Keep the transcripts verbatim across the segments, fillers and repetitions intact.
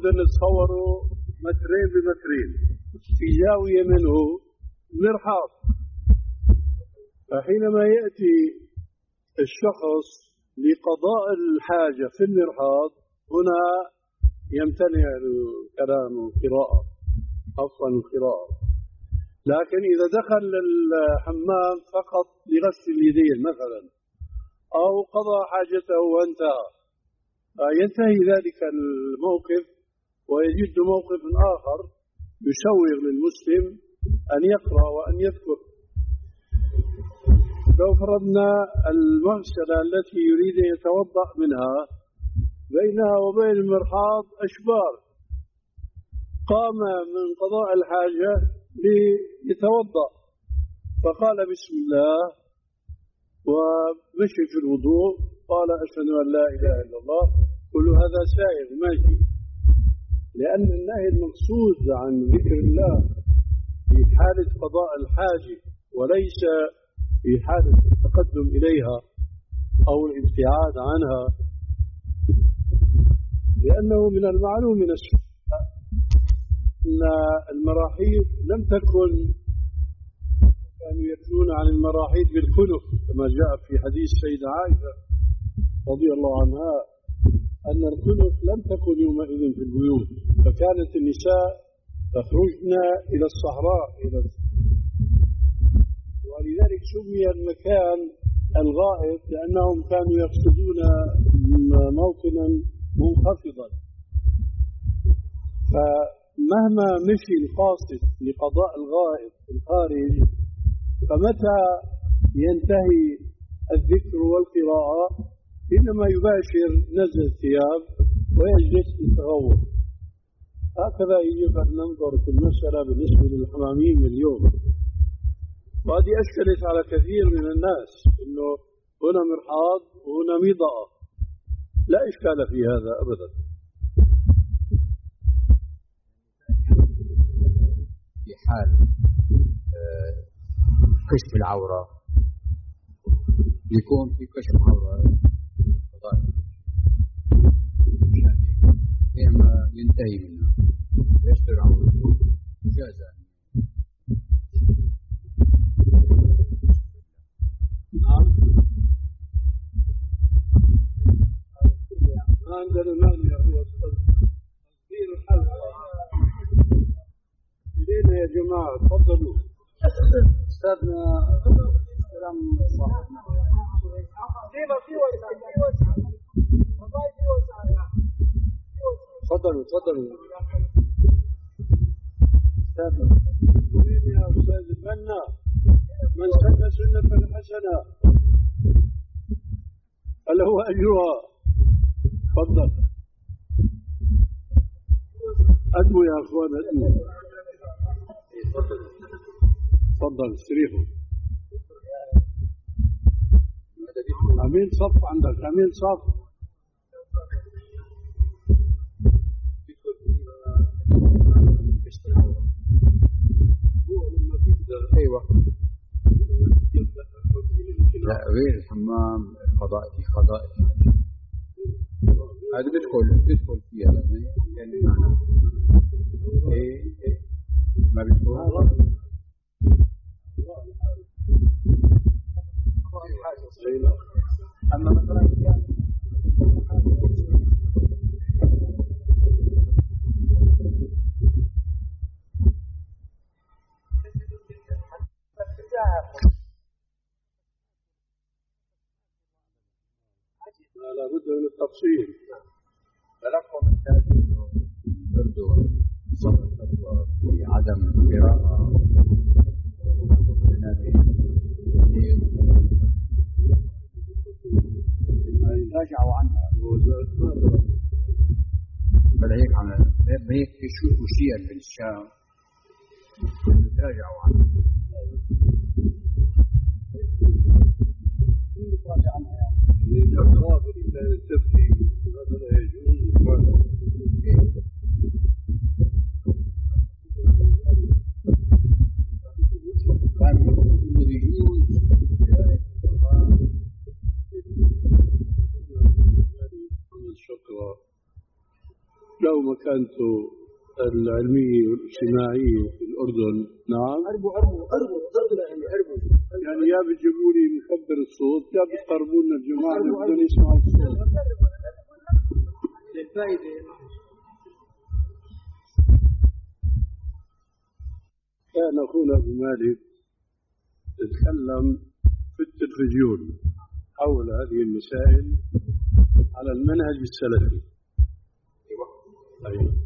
نتصوروا مترين بمترين في زاوية منه مرحاض. فحينما يأتي الشخص لقضاء الحاجة في المرحاض هنا يمتنع الكلام والقراءة، أصلا القراءة. لكن إذا دخل الحمام فقط لغسل اليدين مثلا أو قضى حاجته وانتهى، ينتهي ذلك الموقف ويجد موقف آخر يسوغ للمسلم أن يقرأ وأن يذكر. لو فرضنا المغسلة التي يريد أن يتوضأ منها بينها وبين المرحاض أشبار، قام من قضاء الحاجة ليتوضأ فقال بسم الله ومشي في الوضوء، قال أشهد أن لا إله إلا الله، كل هذا سائغ ماشي، لأن النهي المقصود عن ذكر الله في حالة قضاء الحاجة وليس في حالة التقدم إليها أو الابتعاد عنها. لأنه من المعلوم من السنة أن المراحيض لم تكن، كانوا يتلون عن المراحيض بالكنف كما جاء في حديث سيدة عائشة رضي الله عنها أن الكنف لم تكن يومئذ في البيوت، فكانت النساء تخرجن إلى الصحراء إلى ولذلك سمي المكان الغائط لأنهم كانوا يقصدون موطنا منخفضا. فمهما مشي القاصد لقضاء الغائط في الخارج فمتى ينتهي الذكر والقراءة إنما يباشر نزل الثياب ويجلس للتغوط. هكذا يجب أن ننظر في المسألة بالنسبة للحمامين اليوم. وهذه أشكلت على كثير من الناس إنه هنا مرحاض وهنا مضاء، لا إشكال في هذا أبدا. في حال كشف العورة يكون في كشف عورة إما ينتهي منها يستر عورته جازا. نعم ما عندنا مانع، هو تغيير الحلقة إلينا يا جماعة. تفضلوا أستاذنا كلام صح. تفضلوا تفضلوا أستاذنا. يا أستاذ البنا من سن سنة حسنة فله أجرها. تفضل أدموا يا أخوان أدموا. تفضل استريحوا. أمين صف عندك، أمين صف. أيوة. لا غير الحمام قضاء في قضاء هذا بيدخل بيدخل فيها يعني معنى إيه إيه ما بيدخل. أما مثلا لا بد من التفصيل. تلقوا من تأكيد برضو صدق في عدم القراءة راجعوا عنها بل هيك عمل هيك في شو وشيء في الشام راجعوا عنها. الأطراف اللي كانت تفتي هذا لا يجوز. كان يجوز شكرا لو ما مكانته العلمية والاجتماعية في الأردن. نعم. أربو أربو أربو أربو يعني يا بتجيبوا لي مكبر الصوت يا بتقربوا لنا الجماعة اللي بدهم يسمعوا الصوت. للفائدة. كان أخونا أبو مالك يتكلم في التلفزيون حول هذه المسائل على المنهج السلفي. أيوة.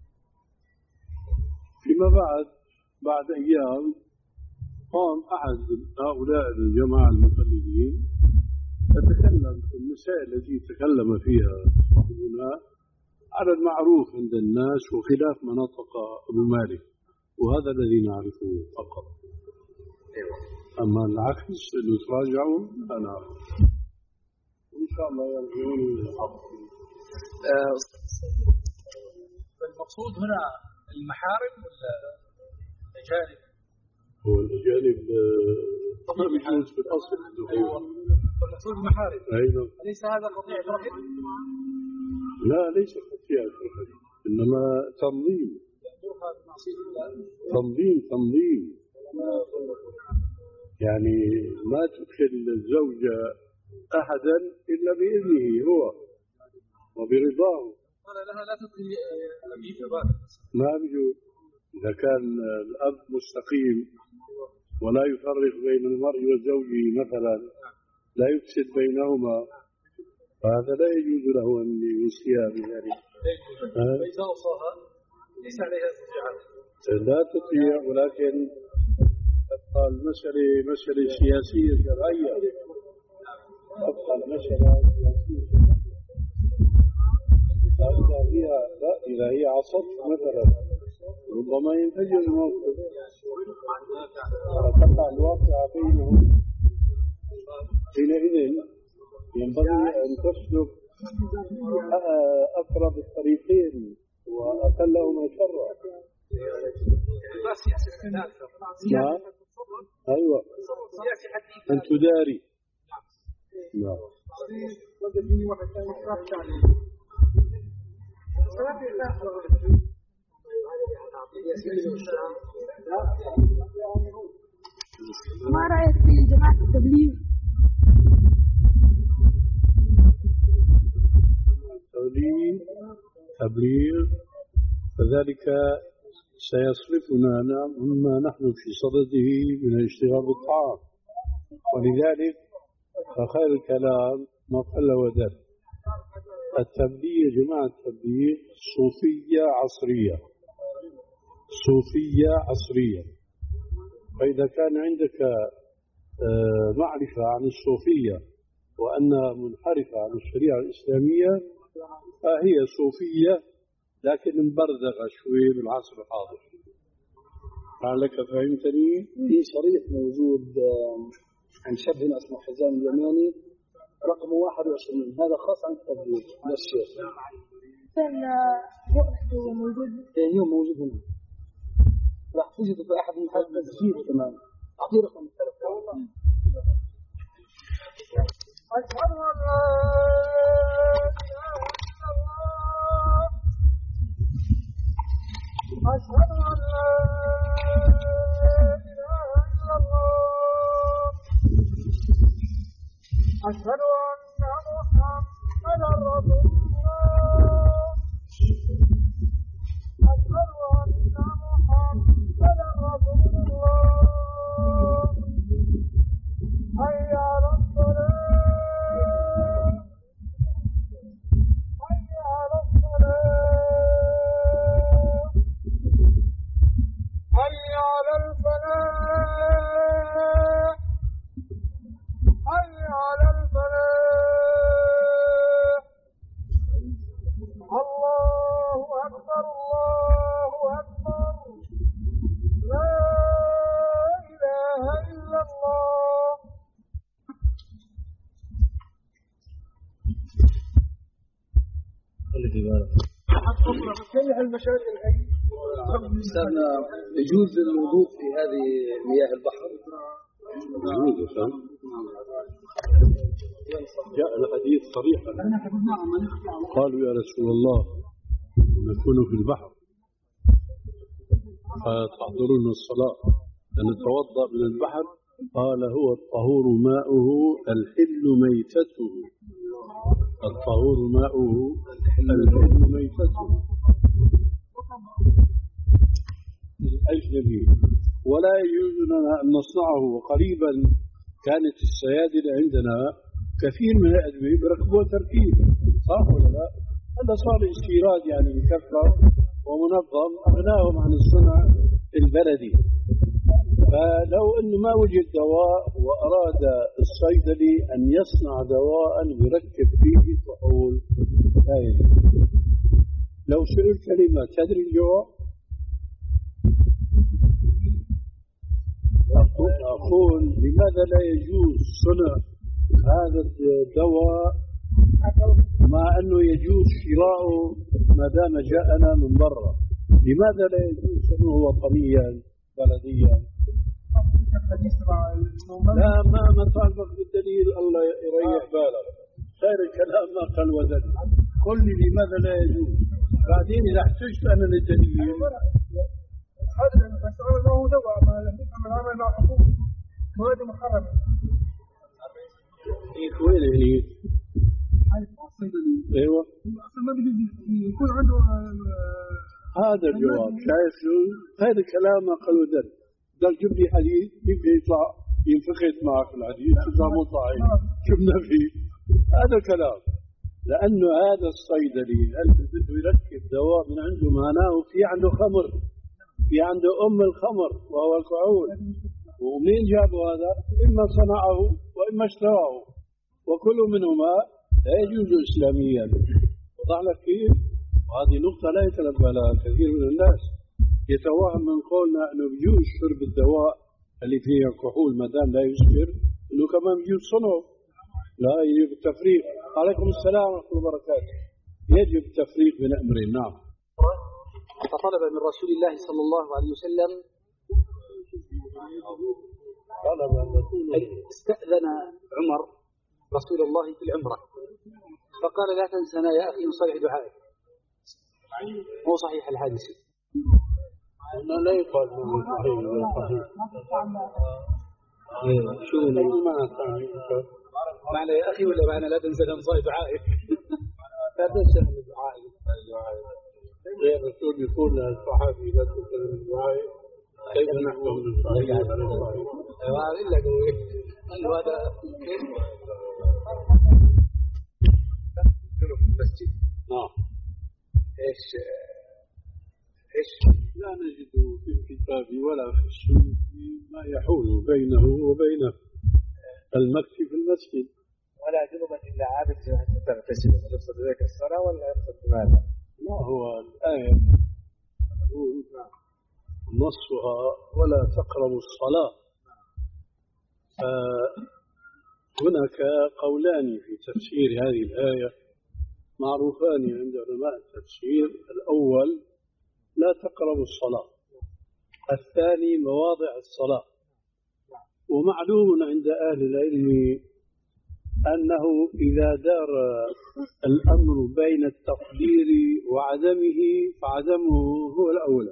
فيما بعد بعد أيام قام أحد هؤلاء الجماعة المقلدين يتكلم في المسائل التي تكلم فيها صاحبنا على المعروف عند الناس وخلاف ما نطق أبو مالك، وهذا الذي نعرفه فقط. أما العكس اللي تراجعوا لا نعرف. إن شاء الله يرجعون للحق. المقصود هنا المحارم ولا الأجانب؟ هو الأجانب ما بيجوز في الأصل. أيوة. المقصود المحارم. أيضا. أليس هذا قطيعة رحم؟ لا ليس قطيعة رحم، إنما تنظيم. تنظيم تنظيم يعني ما تدخل الزوجة أحدا إلا بإذنه هو وبرضاه. قال لها لا تدخل أبي في ما بيجوز. إذا كان الأب مستقيم ولا يفرق بين المرء وزوجه مثلا، لا يفسد بينهما، فهذا لا يجوز له أن يوصيها بذلك. فإذا أوصاها ليس عليها استطاعة. لا تطيع، ولكن تبقى المسألة مسألة سياسية شرعية. تبقى المسألة سياسية. إذا هي لا إذا هي عصت مثلا ربما ينفجر الموقف وتقع الواقعة بينهم. حينئذ ينبغي أن تسلك أقرب الطريقين وأقلهما شرا. نعم. أيوة. أن تداري. نعم. ما رأيك في جماعة التبليغ؟ تبليغ تبليغ فذلك سيصرفنا مما نحن في صدده من الاشتغال بالطعام، ولذلك فخير الكلام ما قل ودل. التبليغ جماعة التبليغ صوفية عصرية، صوفية عصرية. فإذا كان عندك معرفة عن الصوفية وأنها منحرفة عن الشريعة الإسلامية فهي صوفية لكن مبرزغة شوي بالعصر الحاضر. لعلك فهمتني؟ في شريط موجود عن شاب اسمه حزام اليماني رقم واحد وعشرين، هذا خاص عن التبليغ من الشيخ. هو موجود؟ ايه هو موجود هنا. راح تجد في احد المحلات تسجيل كمان. اعطيه رقم التليفون. أشهد أن لا أشهد أن لا إله إلا الله أشهد أن محمدا رسول الله أشهد أن محمدا رسول الله حي على الصلاة حي على الصلاة حي على الفلاح حي على الفلاح. الله أكبر الله أكبر لا إله إلا الله. أستاذنا يجوز الوضوء في هذه مياه البحر؟ يجوز صح؟ جاء الحديث صريحا قالوا يا رسول الله نكون في البحر فتحضرون الصلاة أن نتوضأ من البحر. قال هو الطهور ماؤه الحل ميتته. الطهور ماؤه الحل ميتته الأجنبي، ولا يجوز لنا أن نصنعه. وقريبا كانت السيادة عندنا كثير من الأدوية بركبوا تركيب، صح ولا لا؟ هذا صار استيراد يعني مكفر ومنظم أغناهم عن الصنع البلدي. فلو أنه ما وجد دواء وأراد الصيدلي أن يصنع دواء يركب فيه طحول لا يجوز. لو سئل كلمة تدري الجواب؟ أقول لماذا لا يجوز صنع هذا الدواء مع أنه يجوز شراؤه ما دام جاءنا من برا؟ لماذا لا يجوز صنعه وطنيا بلديا؟ لا ما مطالبك بالدليل، الله يريح بالك. خير الكلام ما قال وزن. قل لي لماذا لا يجوز، بعدين إذا احتجت أنا للدليل. هذا المسألة له دواء ما لم يفهم العمل مع حقوق مواد محرمة. إيه وين هي؟ أيوة. ما بيجي يكون عنده هذا الجواب. شايف شو؟ هذا الكلام ما قالوا ذل. ده جيب لي حديث يبقى يطلع ينفخت معك الحديث تطلع مطلعين شفنا فيه هذا الكلام. لأنه هذا الصيدلي اللي بده يركب دواء من عنده معناه في عنده خمر، في عنده أم الخمر وهو الكحول. ومنين جابوا هذا؟ إما صنعه وإما اشتراه، وكل منهما لا يجوز إسلاميا. وضع لك كيف؟ وهذه نقطة لا يتنبه لها كثير من الناس. يتوهم من قولنا أنه يجوز شرب الدواء اللي فيه الكحول ما دام لا يسكر، أنه كمان يجوز صنعه. لا، يجب التفريق. عليكم السلام ورحمة الله وبركاته. يجب التفريق بين أمرين. نعم. فطلب من رسول الله صلى الله عليه وسلم استأذن عمر رسول الله في العمرة فقال لا تنسنا يا أخي من صالح دعائك. هو صحيح الحادث؟ لا يقال انه صحيح ولا صحيح. شو معنى معنى يا أخي ولا معنى لا تنسنا من صالح دعائك؟ لا تنسنا من دعائك. غير الرسول يقول للصحابي لا تنسنا من دعائك، كيف نحكم من صحيح؟ إلا قوي قالوا هذا كله في المسجد. نعم. إيش إيش لا نجد في الكتاب ولا في السنة ما يحول بينه وبين المكث في المسجد. ولا جنبا إلا عابد تغتسل. يقصد ذلك الصلاة ولا يقصد ماذا؟ لا، هو الآية نصها ولا تقربوا الصلاة. هناك قولان في تفسير هذه الآية معروفان عند علماء التفسير. الأول لا تقربوا الصلاة، الثاني مواضع الصلاة. ومعلوم عند أهل العلم أنه إذا دار الأمر بين التقدير وعدمه فعدمه هو الأولى.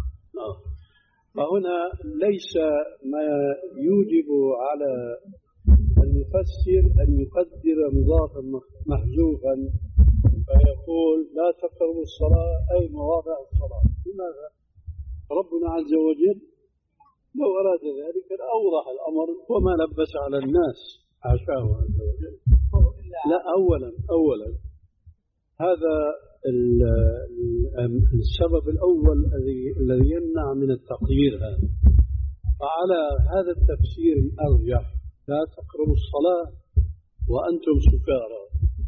فهنا ليس ما يوجب على المفسر أن يقدر مضافا محذوفا فيقول لا تقربوا الصلاة أي مواضع الصلاة. لماذا؟ ربنا عز وجل لو أراد ذلك لأوضح الأمر وما لبس على الناس، حاشاه عز وجل. لا، أولا أولا هذا السبب الأول الذي يمنع من التقدير هذا. فعلى هذا التفسير الأرجح لا تقربوا الصلاة وأنتم سكارى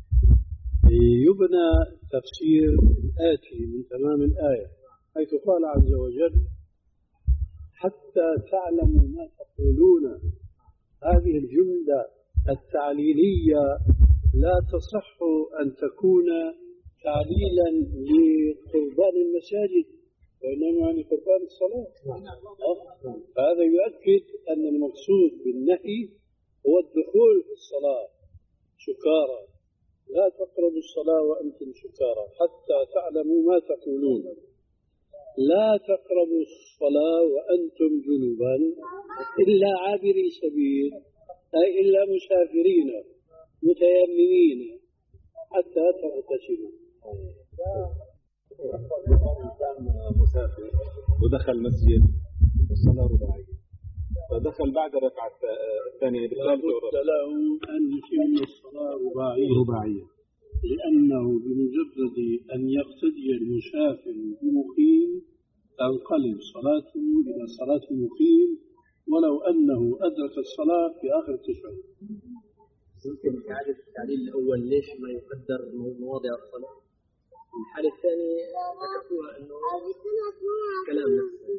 يبنى تفسير آتي من تمام الآية، حيث قال عز وجل حتى تعلموا ما تقولون. هذه الجملة التعليلية لا تصح أن تكون تعليلا لقربان المساجد، وإنما عن قربان الصلاة. هذا يؤكد أن المقصود بالنهي هو الدخول في الصلاة سكارى. لا تقربوا الصلاة وأنتم سكارى حتى تعلموا ما تقولون. لا تقربوا الصلاة وأنتم جنبا إلا عابري سبيل، أي إلا مسافرين متيممين حتى تغتسلوا. إنسان مسافر ودخل مسجد والصلاة رباعية، فدخل بعد ركعة الثانية لابد له أن يتم الصلاة رباعية رباعية، لأنه بمجرد أن يقتدي المسافر بمقيم تنقلب صلاته إلى صلاة المقيم ولو أنه أدرك الصلاة في آخر التشهد. ممكن إعادة التعليل الأول ليش ما يقدر مواضع الصلاة؟ الحالة الثانية ذكرتوها أنه كلام نفسه.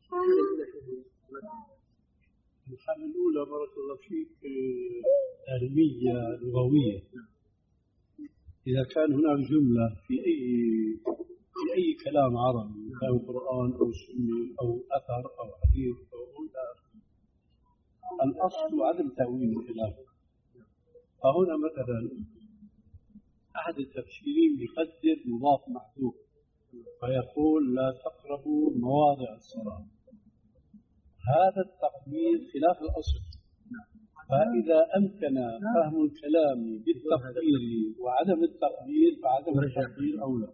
الحالة الأولى بارك الله فيك علمية لغوية. إذا كان هناك جملة في أي في أي كلام عربي كان قرآن أو سنة أو أثر أو حديث أو الأصل عدم تأويل الكلام. فهنا مثلا أحد التفسيرين يقدر مضاف محذوف فيقول لا تقربوا مواضع الصلاة. هذا التقدير خلاف الأصل. فإذا أمكن فهم الكلام بالتقدير وعدم التقدير فعدم التقدير أولى.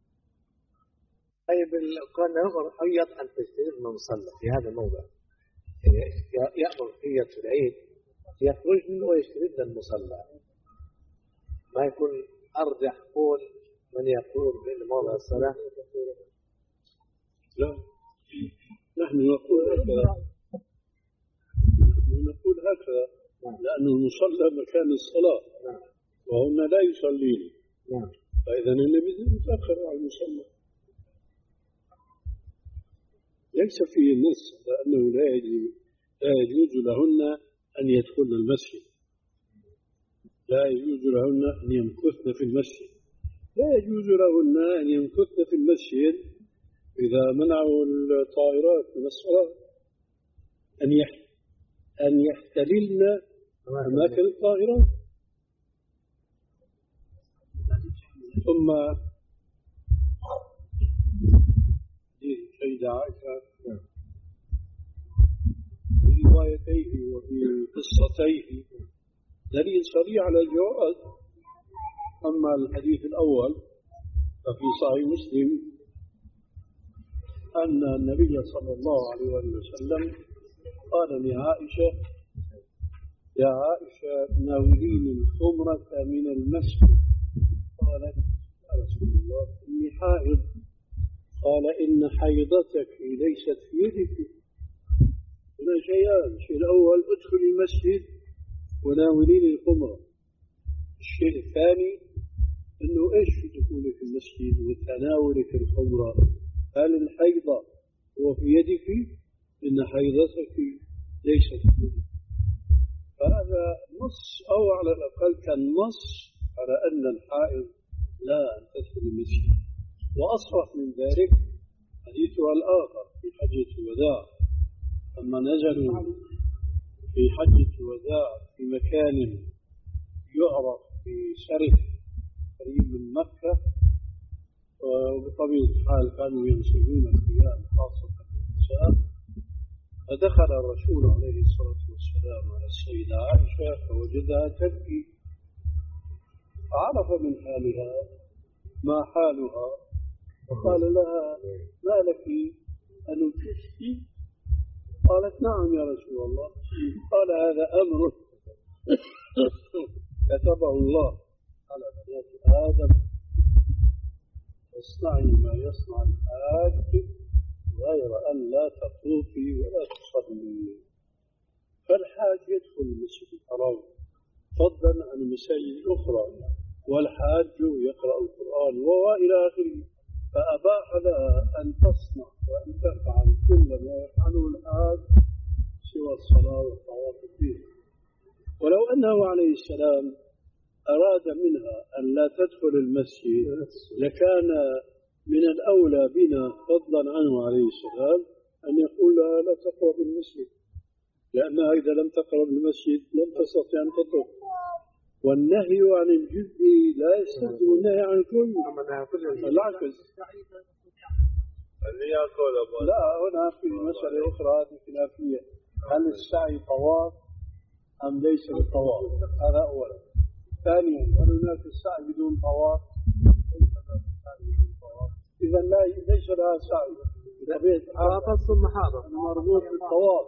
طيب قال نظر حيط أن تجتهد من صلى في هذا الموضع، يأمر حيط في العيد يخرج منه ويجتهد المصلى، ما يكون أرجح قول من يقول بأن موضع الصلاة. لا، نحن نقول هكذا، نحن نقول هكذا لأن المصلى مكان الصلاة وهن لا يصلين، فإذا النبي يتأخر على المصلى. ليس فيه النص لأنه لا يجوز لهن أن يدخلن المسجد، لا يجوز لهن أن يمكثن في المسجد، لا يجوز لهن أن يمكثن في المسجد إذا منعوا الطائرات من الصلاة أن أن يحتللن أماكن الطائرات. ثم سيدة عائشة بروايتيه وبقصتيه دليل صريح على الجواز. أما الحديث الأول ففي صحيح مسلم أن النبي صلى الله عليه وسلم قال لعائشة يا عائشة ناوليني الخمرة من المسجد. قالت يا رسول الله إني حائض. قال إن حيضتك ليست في يدك. هنا شيئان، الشيء الأول ادخل المسجد وناوليني الخمرة. الشيء الثاني أنه إيش في دخولك المسجد وتناولك الخمرة؟ هل الحيضة هو في يدك؟ إن حيضتك ليست في يدك. فهذا نص أو على الأقل كان نص على أن الحائض لا أن تدخل المسجد. وأصرح من ذلك حديثها الآخر في حجة الوداع لما نزلوا في حجة الوداع في مكان يعرف بسرح قريب من مكة، وبطبيعة الحال كانوا ينسجون القيام خاصة النساء. فدخل الرسول عليه الصلاة والسلام على السيدة عائشة فوجدها تبكي، فعرف من حالها ما حالها فقال لها ما لك أن تشكي؟ قالت نعم يا رسول الله. قال هذا أمر كتبه الله على بنات آدم اصنعي ما يصنع الحاج غير أن لا تطوفي ولا تصلي. فالحاج يدخل المسجد الحرام فضلا عن المساجد الأخرى، والحاج يقرأ القرآن وإلى آخره، فأباح لها أن تصنع وأن تفعل كل ما يفعله الحاج سوى الصلاة والطواف فيه. ولو أنه عليه السلام أراد منها أن لا تدخل المسجد لكان من الأولى بنا فضلا عنه عليه السلام أن يقول لها لا تقرب المسجد، لأنها إذا لم تقرب المسجد لم تستطيع أن تطوف. والنهي عن الجزء لا يستلزم النهي عن الكل. العكس. اللي يأكل لا، هنا في مسألة أخرى هذه خلافية، هل السعي طواف أم ليس بالطواف؟ هذا أولا. ثانيا، هل هناك السعي بدون طواف؟ إذا لا ليس لها سعي بطبيعة الحال ثم حاضر مربوط بالطواف.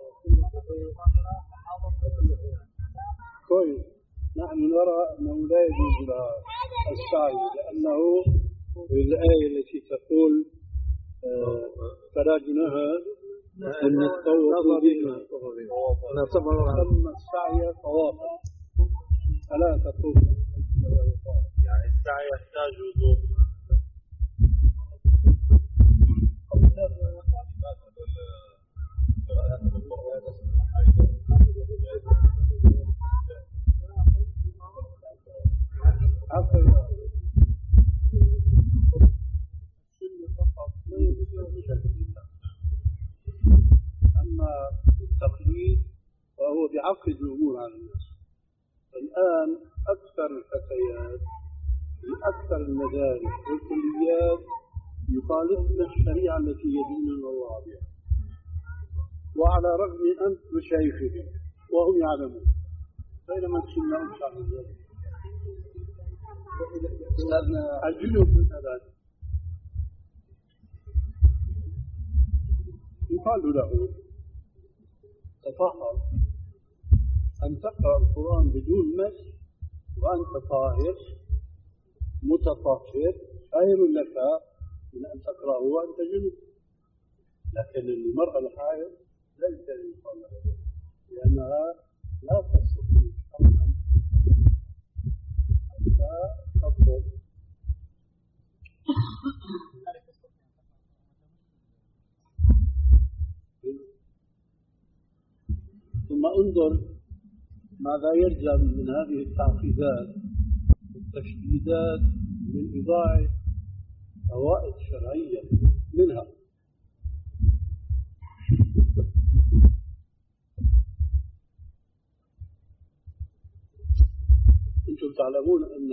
كويس. نحن نرى أنه لا يجوز لها السعي، لأنه الآية التي تقول فلا جناح أن نتطوف بهما ثم السعي طوافا فلا تطوف. يعني السعي يحتاج وضوء. أما التقليد فهو بعقد الأمور على الناس. الآن أكثر الفتيات في أكثر المدارس والكليات يخالفن الشريعة التي يديننا الله بها، وعلى رغم أنف مشايخهم وهم يعلمون، بينما السنة أوسع من ذلك. الجنوب من هذا يقال له تطهر، أن تقرأ القرآن بدون مس وأنت طاهر متطهر خير لك من أن تقرأه وأنت جنوب. لكن المرأة الحائض ليس يقال لها، لأنها لا تستطيع أن تفضل. ثم انظر ماذا يلزم من هذه التعقيدات والتشديدات من إضاعة فوائد شرعية منها. أنتم تعلمون أن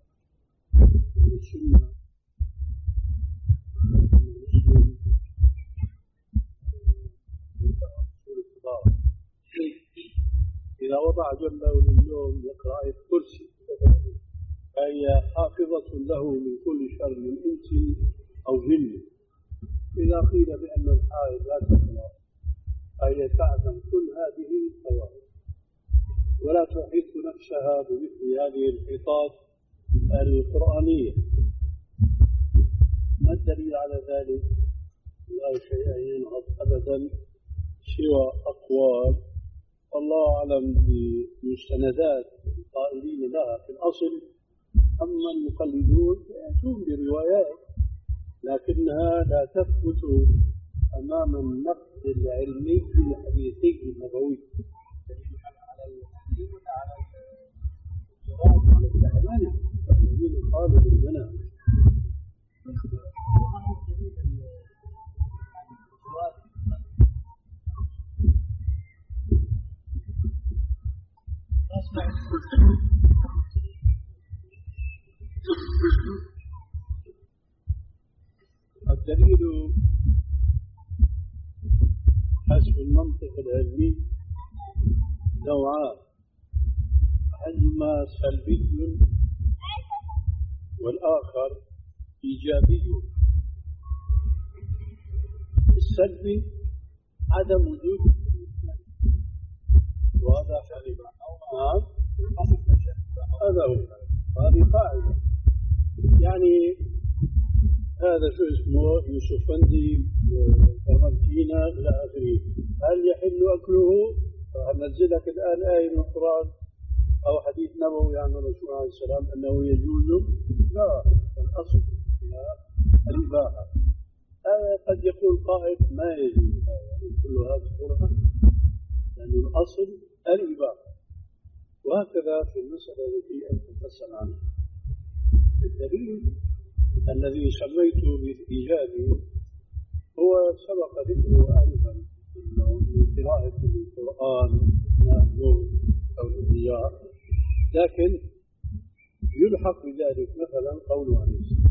السنة إذا وضع جنبه للنوم يقرأ آية الكرسي فهي حافظة له من كل شر من إنس أو جن. إذا قيل بأن الحائض لا تقرأ فهي تعلم كل هذه الفوائد ولا تحيط نفسها بمثل هذه الحيطات القرآنية. ما الدليل على ذلك؟ لا شيء ينهض أبدا سوى أقوال الله أعلم بمستندات القائلين لها في الأصل. أما المقلدون يأتون بروايات لكنها لا تثبت أمام النقد العلمي للحديثين النبوي. على التعليم الذين قالوا بالمنع الدليل حسب المنطق العلمي نوعان، أحدهما سلبي والآخر إيجابي. السلبي عدم وجود وهذا حليبا نعم هذا هو، هذه قاعدة. يعني هذا شو اسمه يوسف فندي فرنتينا إلى آخره، هل يحل أكله؟ ننزل لك الآن آية من القرآن أو حديث نبوي عن الرسول عليه السلام أنه يجوز؟ لا، الأصل الإباحة. قد يقول قائد ما يجوز كل هذا القرآن لأن الأصل الإباحة. وهكذا في المسألة التي أنت تسأل عنها. الدليل الذي سميته بالإيجابي هو سبق ذكره آنفا أنه من قراءة القرآن أثناء النوم أو الضياء، لكن يلحق بذلك مثلا قوله عليه السلام: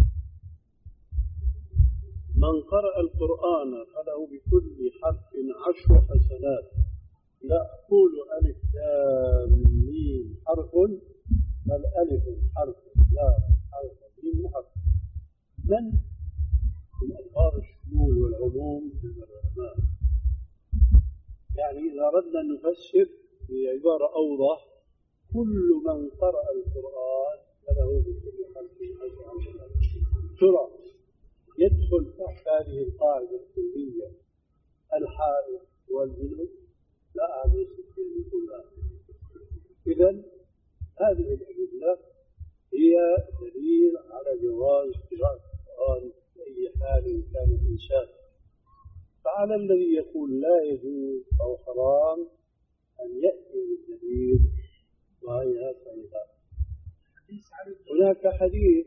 من قرأ القرآن فله بكل حرف عشر حسنات، لا أقول ألف لام ميم حرف، بل ألف حرف لام حرف ميم حرف. من من ألفاظ الشمول والعموم من العلماء. يعني إذا أردنا أن نفسر بعبارة أوضح: كل من قرأ القرآن فله بكل حرف عشر حسنات. ترى يدخل تحت هذه القاعدة الكلية الحائض والجنوب؟ لا أعلم الستين كلها. إذن هذه الأدلة هي دليل على جواز قراءة القرآن في أي حال كان الإنسان. فعلى الذي يقول لا يجوز أو حرام أن يأتي بالدليل وهي طيبة. هناك حديث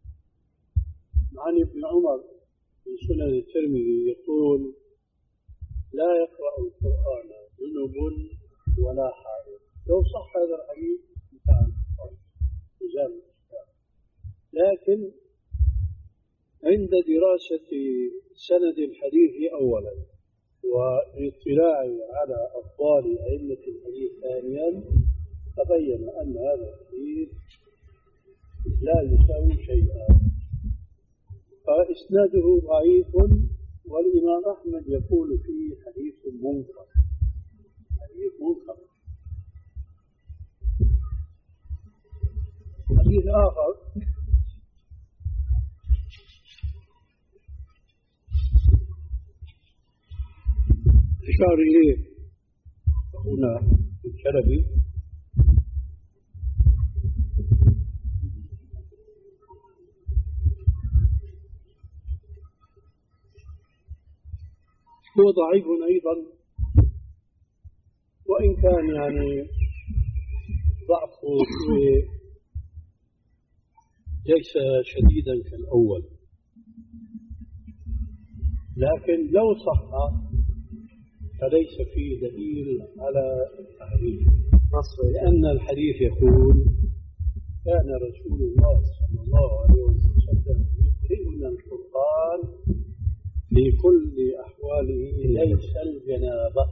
عن ابن عمر في سنن الترمذي يقول: لا يقرأ القرآن جنب ولا حائض. لو صح هذا الحديث كان يزال الإشكال، لكن عند دراسة سند الحديث أولا والاطلاع على أقوال أئمة الحديث ثانيا، تبين أن هذا الحديث لا يساوي شيئا، فإسناده ضعيف، والإمام أحمد يقول فيه حديث منكر. حديث منكر. حديث آخر أشار إليه هنا الشلبي: هو ضعيف أيضا، وإن كان يعني ضعفه ليس شديدا كالأول، لكن لو صح فليس فيه دليل على التحريف، لأن الحديث يقول: كان رسول الله صلى الله عليه وسلم يقرئنا القرآن في كل أحواله ليس الجنابة.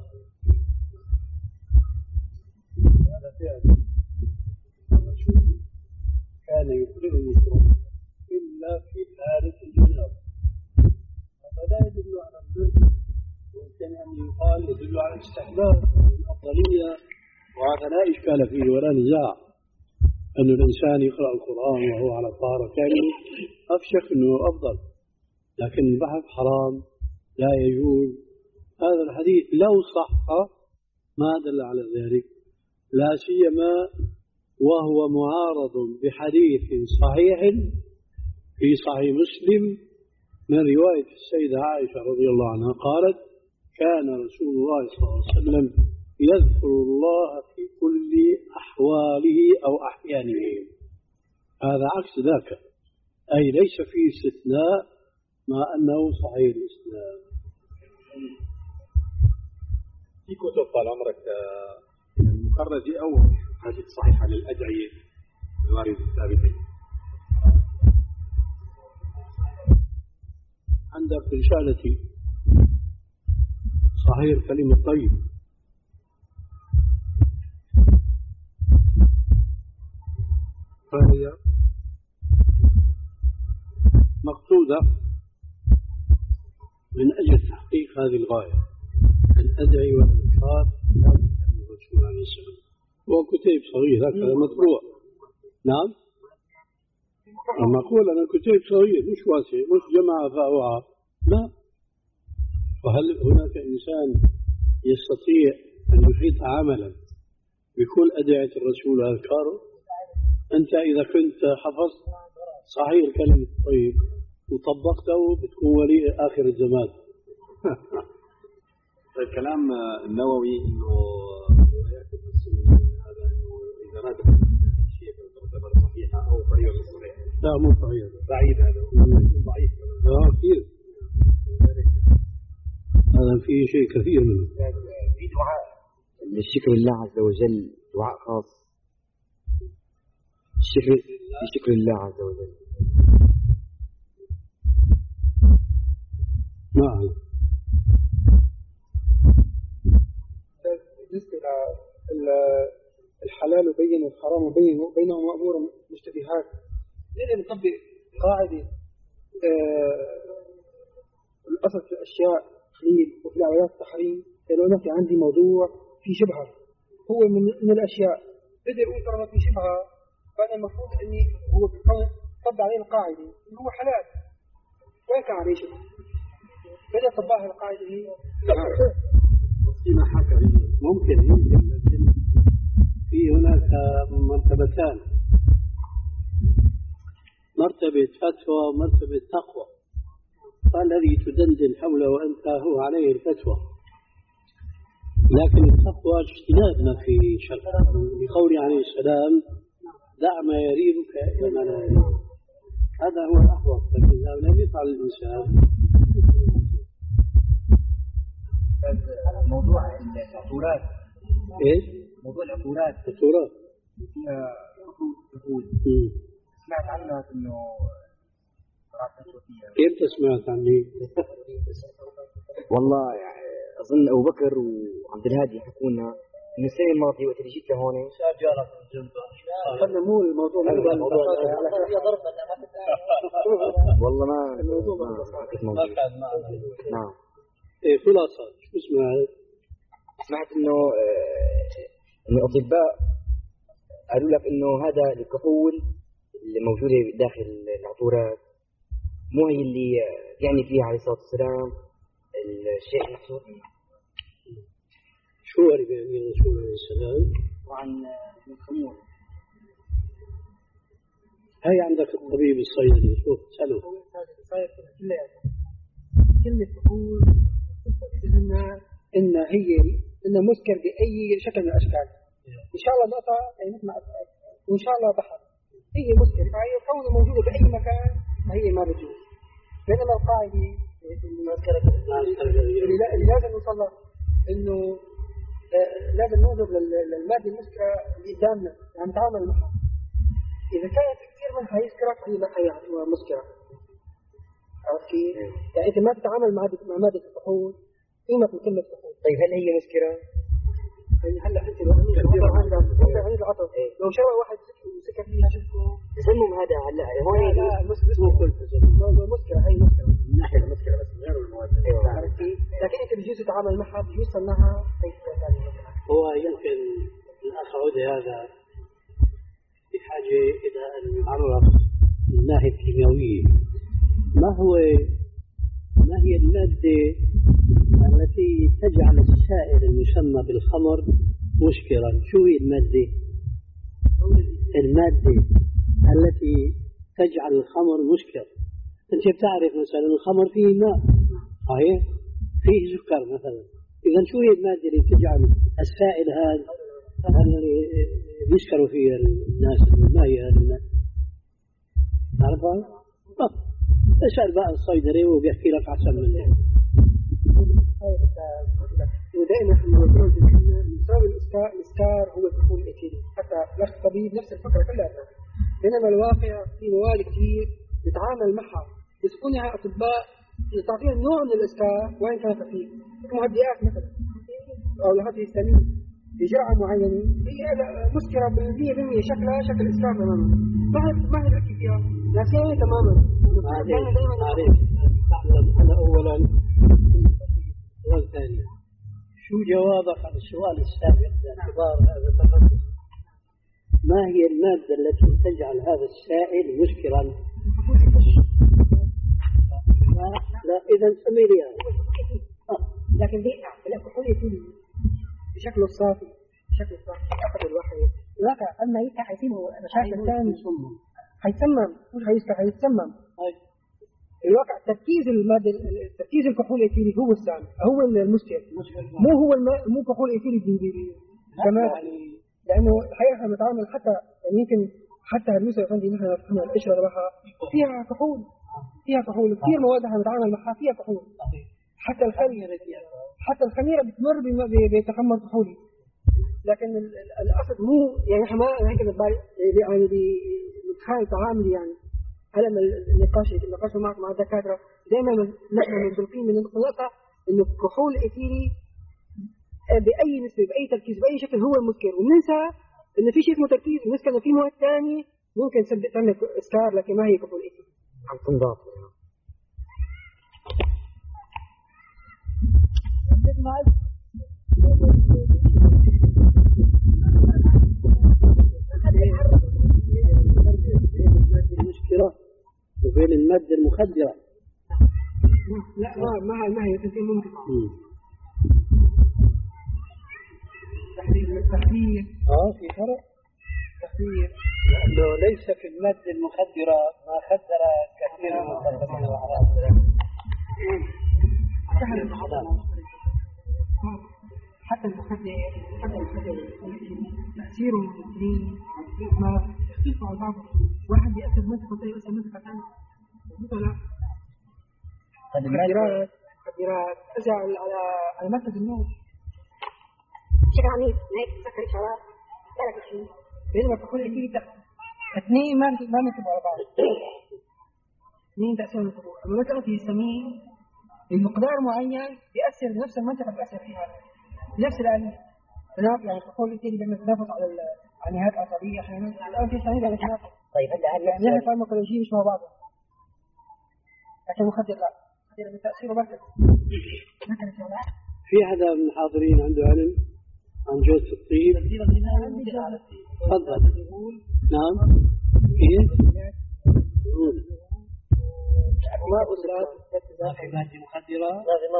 هذا فعل الرسول، كان يقرئنا القرآن إلا في حالة الجنابة. هذا لا يدل على الذنب، ممكن أن يقال يدل على الاستحباب والأفضلية، وهذا لا إشكال فيه ولا نزاع أن الإنسان يقرأ القرآن وهو على طهارة كاملة، أفشخ أنه أفضل، لكن البحث حرام لا يجوز. هذا الحديث لو صح ما دل على ذلك، لا سيما وهو معارض بحديث صحيح في صحيح مسلم من رواية السيدة عائشة رضي الله عنها قالت: كان رسول الله صلى الله عليه وسلم يذكر الله في كل أحواله أو أحيانه. هذا عكس ذاك، أي ليس فيه استثناء مع أنه صحيح الإسلام. في كتب طال عمرك مخرجة أو حديث صحيحة للأدعية الوارد الثابتين؟ عندك رسالتي صحيح الكلمة الطيب، فهي مقصودة من أجل تحقيق هذه الغاية، الأدعي والأذكار الرسول عليه السلام. هو كتيب صغير هكذا مطبوع. نعم، أما أقول أنا كتيب صغير مش واسع، مش جمع فأوعى، لا. وهل هناك إنسان يستطيع أن يحيط عملا بكل أدعية الرسول وأذكاره؟ أنت إذا كنت حفظت صحيح الكلمة الطيب وطبقته بتكون ولي آخر الزمان. الكلام النووي إنه يأكد السنة هذا إنه إذا نادى شيء تعتبر صحيحة أو قريبة من الصحيح. لا مو صحيح، بعيد هذا، ضعيف. لا كثير، هذا فيه شيء كثير منه. في دعاء للشكر لله عز وجل، دعاء خاص الشكر بشكر الله عز وجل. نعم. بالنسبة للحلال وبين والحرام وبين بينهما أمور مشتبهات، لأن نطبق قاعدة آه الأصل في الأشياء تحليل وفي العبادات تحريم. لو أنا في عندي موضوع في شبهة هو من, من الأشياء بدي أقول ترى في شبهة، فأنا المفروض إني هو طبق عليه القاعدة اللي هو حلال وين كان عليه شبهة بدي أطبقها القاعدة هي فيما حكى ممكن ممكن لكن في هناك مرتبتان، مرتبة فتوى ومرتبة تقوى. فالذي تدندن حوله وأنت هو عليه الفتوى، لكن التقوى اجتناب ما في شر. بقول عليه السلام دع ما يريبك إلى ما لا يريبك، هذا هو الأحوط. لكن لو لم يفعل الإنسان موضوع العطورات. إيش؟ موضوع العطورات. العطورات فيها عقود. سمعت عنها إنه كيف سمعت عني؟ والله يعني أظن أبو بكر وعبد الهادي حكوا لنا إن السنة الماضية وقت اللي جيت لهون شجرة من جنبه. قلنا مو الموضوع هذا الموضوع هي ضربة والله ما الموضوع ما كان معنا. نعم. إيه خلاصة شو سمعت؟ سمعت إنه إنه الأطباء قالوا لك إنه هذا الكحول اللي موجودة داخل العطورات مو هي اللي يعني فيها عليه الصلاة والسلام الشيء المحصور. شو قال يعني الرسول عليه السلام؟ وعن الخمور. هاي عندك الطبيب الصيدلي، شوف سأله. كلمة تقول إن إن هي إن مسكر بأي شكل من الأشكال. إن شاء الله نقطة يعني نسمع وإن شاء الله بحر هي مسكر، فهي كونه موجودة بأي مكان فهي ما بتجوز. بينما القاعدة اللي لازم نوصل إنه لازم ننظر للمادة المسكرة اللي قدامنا يعني نتعامل معها. إذا كانت كثير منها يسكرك هي ما هي مسكرة. عرفت كيف؟ يعني أنت ما تتعامل مع مع مادة الكحول قيمة من كلمة كحول. طيب هل هي مسكرة؟ يعني هلا أنت لو عندك عندك العطر لو شرب واحد سكر فيها شفته تسمم هذا هلا هون لا مسكرة مسكرة هي مسكرة من ناحية المسكرة بس غير المواد. لكن أنت بيجوز تتعامل معها بيجوز صنعها هو يمكن الأخ عودة هذا بحاجة إلى أن يعرف من الناحية الكيميائية ما هو ما هي المادة التي تجعل السائل المسمى بالخمر مسكرا. شو هي المادة؟ المادة التي تجعل الخمر مسكر. أنت بتعرف مثلا الخمر فيه ماء صحيح؟ فيه سكر مثلا. إذا شو هي المادة اللي تجعل السائل هذا الذي يسكروا فيه الناس؟ ما هي هذه المادة؟ تعرفها؟ اسأل بقى الصيدلي وبيحكي لك أحسن مني. ودائما احنا بنقول ان سبب الاسكار هو الكحول الايثيلي، حتى نفس الطبيب نفس الفكره كلها. بينما الواقع في مواد كثير نتعامل معها يسكنها اطباء تعطيها نوع من الاسكار وين كان خفيف، مهدئات مثلا او لهذه السمين بجرعه معينه هي مسكره بالمية بالمية شكلها شكل اسكار تماما. ما هي ما هي بحكي فيها ناسيه تماما. معلش أنا أولا السؤال الثاني شو جوابك عن السؤال السابق باعتبار هذا التخصص؟ ما هي المادة التي تجعل هذا السائل مسكرا؟ لا, لا إذا سمي لي لكن بيقع الكحول يتولي بشكله الصافي بشكله الصافي أخذ الواحد الواقع أما يقع حيصيبه مشاكل ثانية حيتسمم مش هيسكر هيتسمم. الواقع تركيز المادة تركيز الكحول الإيثيلي هو السام هو المسكر مو هو الماء مو كحول إيثيلي كمان لأنه الحقيقة احنا بنتعامل حتى يعني يمكن حتى اليوسف عندي نحن نفهمها القشرة تبعها فيها كحول فيها كحول كثير مواد احنا بنتعامل معها فيها كحول. حتى الخميرة حتى الخميرة بتمر بتخمر كحولي. لكن الأصل مو يعني احنا ما هيك يعني خارج عامل يعني هلا النقاش النقاش معك مع الدكاتره دائما نحن منطلقين من النقطه انه الكحول الايثيلي باي نسبه باي تركيز باي شكل هو المسكر، وبننسى انه في شيء اسمه تركيز، بننسى انه في مواد ثانيه ممكن تسبب تعمل اسكار لكن ما هي كحول ايثيلي. عم تنضاف المشكلة وبين المادة المخدرة. لا ما ما ما هي تنتهي ممكن. تحذير تحذير. اه في فرق. تحذير. لأنه ليس في المادة المخدرة ما خدر كثير من المخدرين والأعراض. حتى المخدر حتى المخدر تأثيره ما يختلف عن بعض، واحد يأثر منطقة ثانية يأثر منطقة ثانية مثلا مخدرات مخدرات تأثر على على مركز النوم بشكل عميق ما يتذكر إشارات لا لك شيء بينما كل شيء اثنين ما ما نتبع على بعض اثنين تأثير الخطوط. أما مثلا في السمين المقدار معين بيأثر بنفس المنطقة بيأثر فيها نفس الآلية. تناقض يعني الكحول الإيثيلي لما تنافس على على نهايات عصبية أحيانا الآن في سمين على تناقض. طيب هلا هلا يعني نحن فارماكولوجيا مش مع بعض لكن المخدر لا المخدر من تأثيره مركز. في حدا من الحاضرين عنده علم عن جوز الطيب؟ تفضل. نعم. كيف؟ ما أسرات في مادة مخدرة؟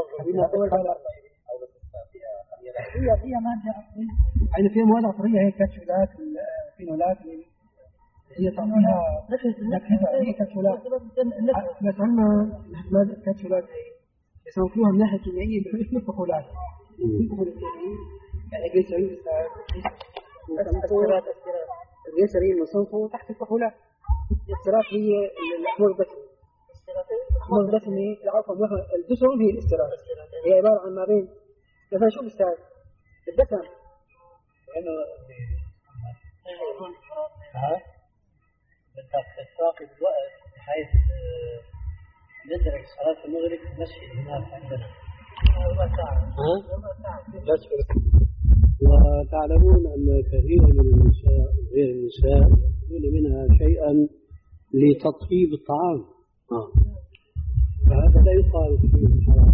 هي هي مادة يعني في مواد عطرية هي كاتشولات الفينولات هي تعطيها نكهة هي كاتشولات بس عندنا مادة كاتشولات يسوقوها من ناحية كيميائية مثل الكحولات يعني جليسرين الجليسرين مصنفه تحت الكحولات. الاسترات هي الأحمر بس الأحمر بس عفوا الدسم هي الاسترات هي عبارة عن ما بين مثلا شو الاسترات الدسم أنا ها بدك تراقب الوقت بحيث ندرك صلاة المغرب مشي الناس عندنا ربع ساعة ها بس وتعلمون أن كثير من النساء غير النساء يأخذون منها شيئا لتطيب الطعام آه. فهذا لا يقال فيه الحرام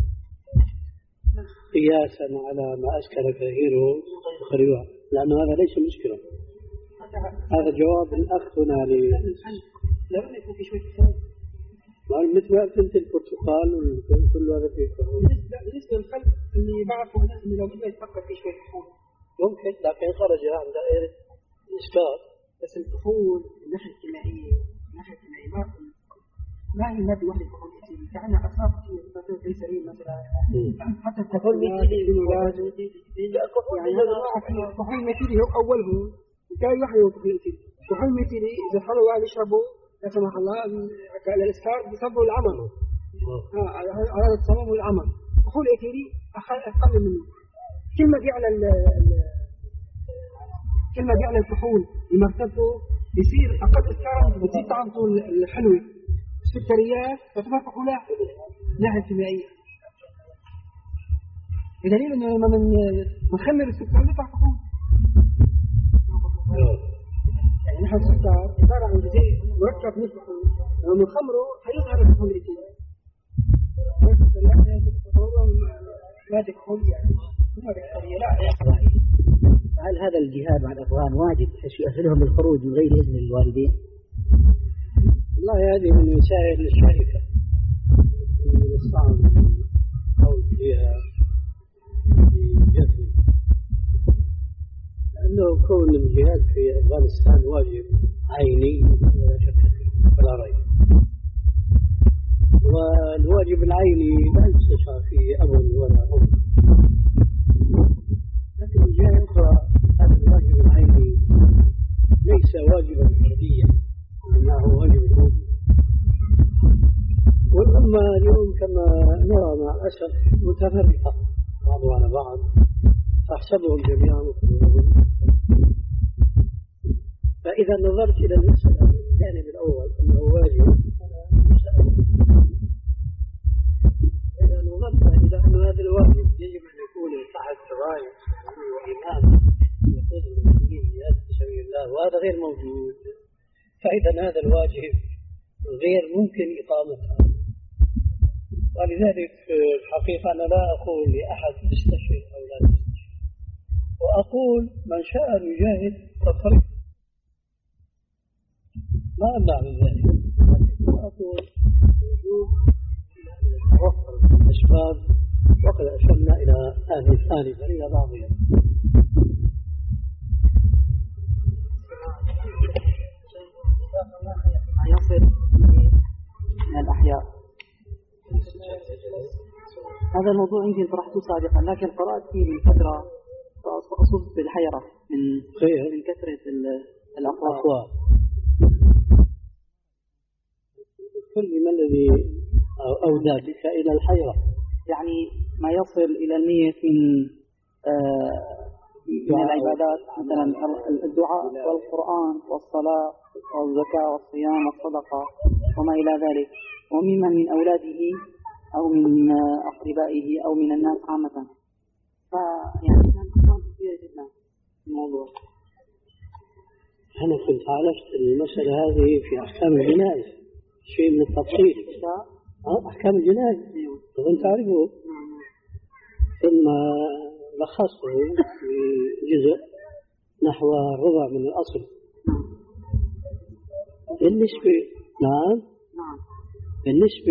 قياسا على ما أسكر كثيره خريوها لأن هذا ليس مشكلة. هذا جواب الأخ هنا ل لو يكون في شوية كحول مثل ما قلت البرتقال وكل هذا فيه كحول. بالنسبة للخلق اللي بعرفه إنه لو بدنا يتفكر في شوية كحول ممكن لكن خرج عن دائرة الإسكار. بس الكحول من الناحية الكيميائية من الناحية الكيميائية ما ما هي مادة واحدة كحول إيثيلي كأنها أصناف كثير مثل الجليسرين مثلا حتى الكحول ميثيلي يعني الكحول ميثيلي هو أوله وكان واحد هو كحول إيثيلي. الكحول ميثيلي إذا صاروا واحد يشربوا لا سمح الله على الإسكار بيسببوا العمى على هذا التصمم والعمى. الكحول إيثيلي أقل منه. كل ما بيعلى كل ما بيعلى الكحول بمرتبته يصير أقل إسكار بتصير طعمته الحلوة. السكريات تعتبر كحولات ناحية كيميائية بدليل إنه لما من نخمر السكر بيطلع كحول. يعني نحن السكر عبارة عن جزيء مركب من الكحول لما نخمره حيظهر الكحول الإيثيلي. بس السكريات تتطور مادة كحولية هل هذا الجهاد مع الأفغان واجب حيث يؤهلهم للخروج من غير إذن الوالدين؟ والله هذه من وسائل الشركة من الصعب القول فيها بجهل لأنه كون الجهاد في أفغانستان واجب عيني لا شك فيه ولا ريب والواجب العيني لا يستشعر فيه أب ولا أم لكن من جهة أخرى هذا الواجب العيني ليس واجبا فرديا إنه واجب الأمة والأمة اليوم كما نرى مع الأسف متفرقة بعضها على بعض فاحسبهم جميعا كلهم. فإذا نظرت إلى المسألة الجانب الأول أنه واجب إذا نظرنا إلى أن هذا الواجب يجب أن يكون تحت راية وإمام يقود المسلمين جهاد في سبيل الله، وهذا غير موجود، فإذا هذا الواجب غير ممكن إقامتها. ولذلك الحقيقة أنا لا أقول لأحد استشهد أو لا تستشهد، وأقول من شاء أن يجاهد فطريق ما أمنع من ذلك، وأقول وجوب توفر الأسباب، وقد أشرنا إلى هذه الثالثة إلى بعضها. ما يصل من الأحياء. هذا الموضوع يمكن طرحته سابقا، لكن قرأت فيه من فترة فأصبت بالحيرة من من كثرة الأقوال. كل ما الذي أودى بك إلى الحيرة؟ يعني ما يصل إلى المية من من العبادات، مثلا الدعاء والقرآن والصلاة والزكاة والصيام والصدقة وما إلى ذلك، وممن من أولاده أو من أقربائه أو من الناس عامة. فيعني كان أحكام كثيرة جدا في الموضوع. أنا كنت عالجت المسألة هذه في أحكام الجنائز، شيء من التفصيل. أحكام الجنائز وأنت تعرفه، ثم لخصته في جزء نحو ربع من الأصل. بالنسبة نعم بالنسبة